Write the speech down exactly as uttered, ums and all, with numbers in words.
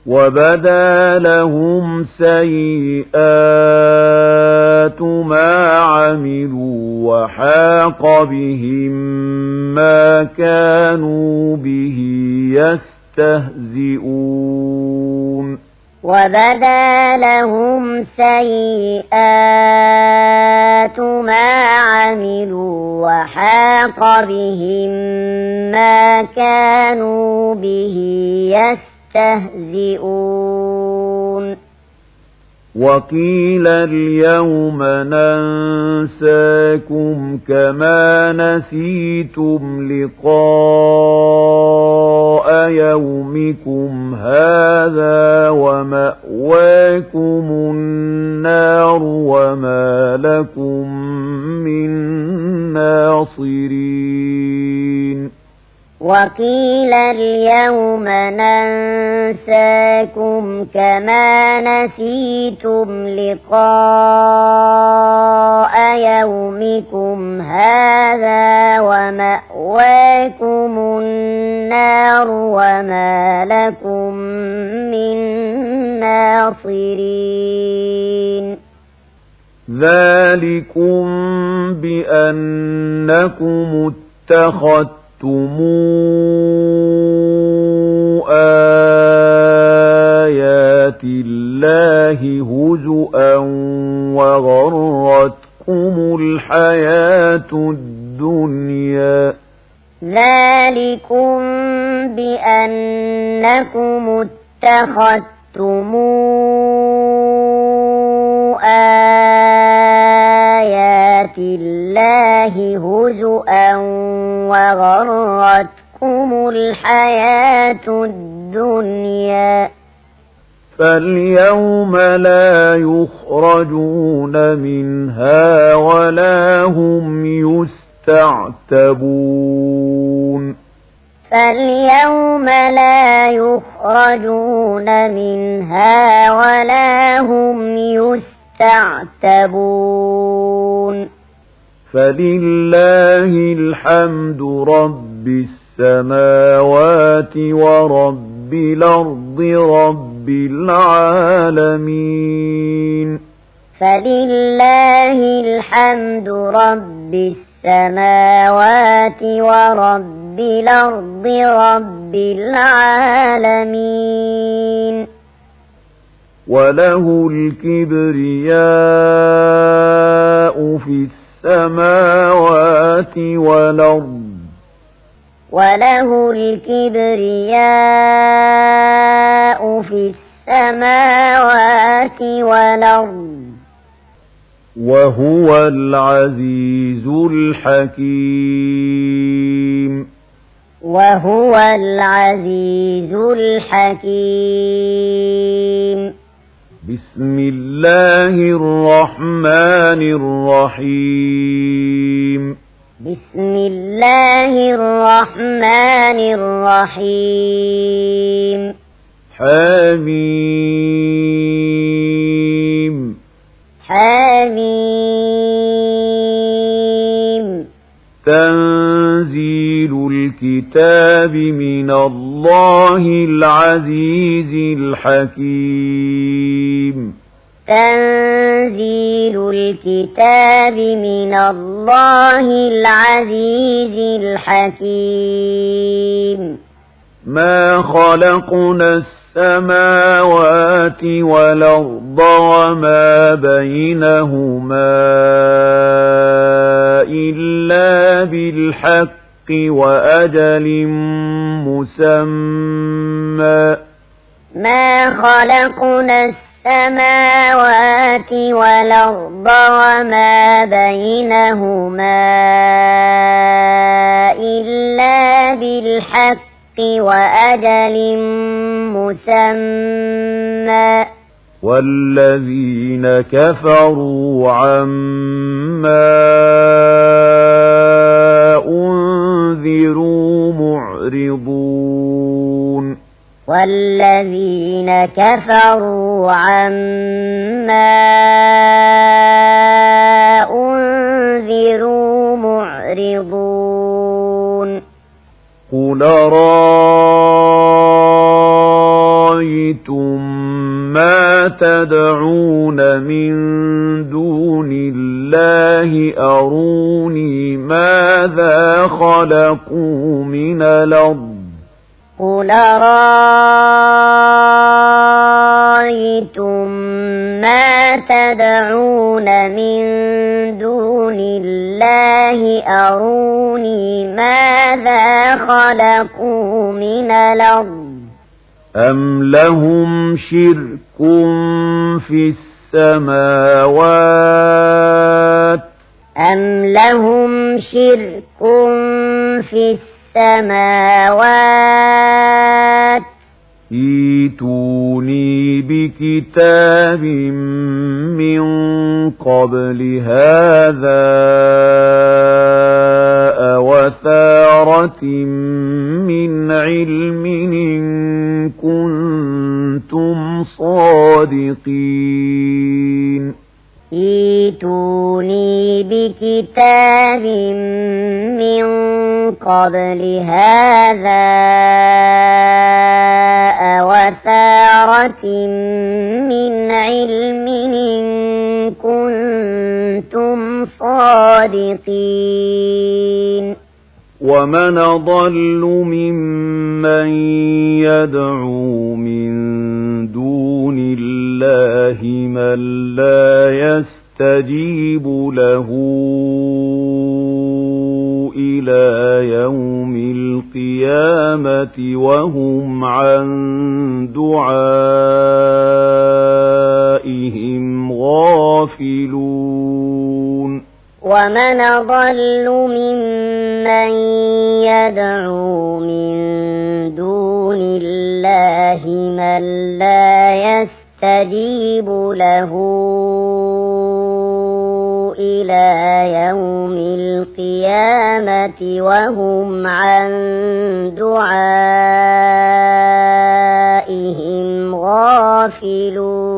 وبدا لهم سيئات ما عملوا وحاق بهم ما كانوا به يستهزئون وبدا لهم سيئات ما عملوا وحاق بهم ما كانوا به يستهزئون وقيل اليوم ننساكم كما نسيتم لقاء يومكم هذا ومأواكم النار وما لكم من ناصرين وقيل اليوم ننساكم كما نسيتم لقاء يومكم هذا ومأواكم النار وما لكم من ناصرين ذلكم بأنكم اتخذتم آيات الله هزؤا وغرتكم الحياة الدنيا ذلكم بأنكم اتخذتم آيات الله هزؤا وغرتكم الحياة الدنيا فاليوم لا يخرجون منها ولا هم يستعتبون فاليوم لا يخرجون منها ولا هم يستعتبون فلله الحمد رب السماوات ورب الأرض رب العالمين فلله الحمد رب السماوات ورب الأرض رب العالمين وله الكبرياء في السماوات والأرض وله الكبرياء في السماوات والأرض وهو العزيز الحكيم وهو العزيز الحكيم بسم الله الرحمن الرحيم بسم الله الرحمن الرحيم حميم حميم تنزيل الكتاب من الله العزيز الحكيم تنزيل الكتاب من الله العزيز الحكيم ما خلقنا السماوات والأرض وما بينهما إلا بالحق وأجل مسمى ما خلقنا السماوات والأرض وما بينهما إلا بالحق وأجل مسمى والذين كفروا عما أنذروا معرضون والذين كفروا عما أنذروا معرضون قل رأيتم ما تدعون من دون الله أروني ماذا خلقوا من الأرض قل رأيتم ما تدعون من دون الله أروني ماذا خلقوا من الأرض أم لهم شرك في السماوات أم لهم شرك في السماوات ائتوني بكتاب من قبل هذا أوثارة من علم إن كنتم صادقين ائتوني بكتاب من قبل هذا أوثارة من علم إن كنتم صادقين ومن أضل ممن يدعو من دون الله من لا يستجيب له إلى يوم القيامة وهم عن دعائهم غافلون ومن أضل ممن يدعو من دون الله من لا يستجيب له إلى يوم القيامة وهم عن دعائهم غافلون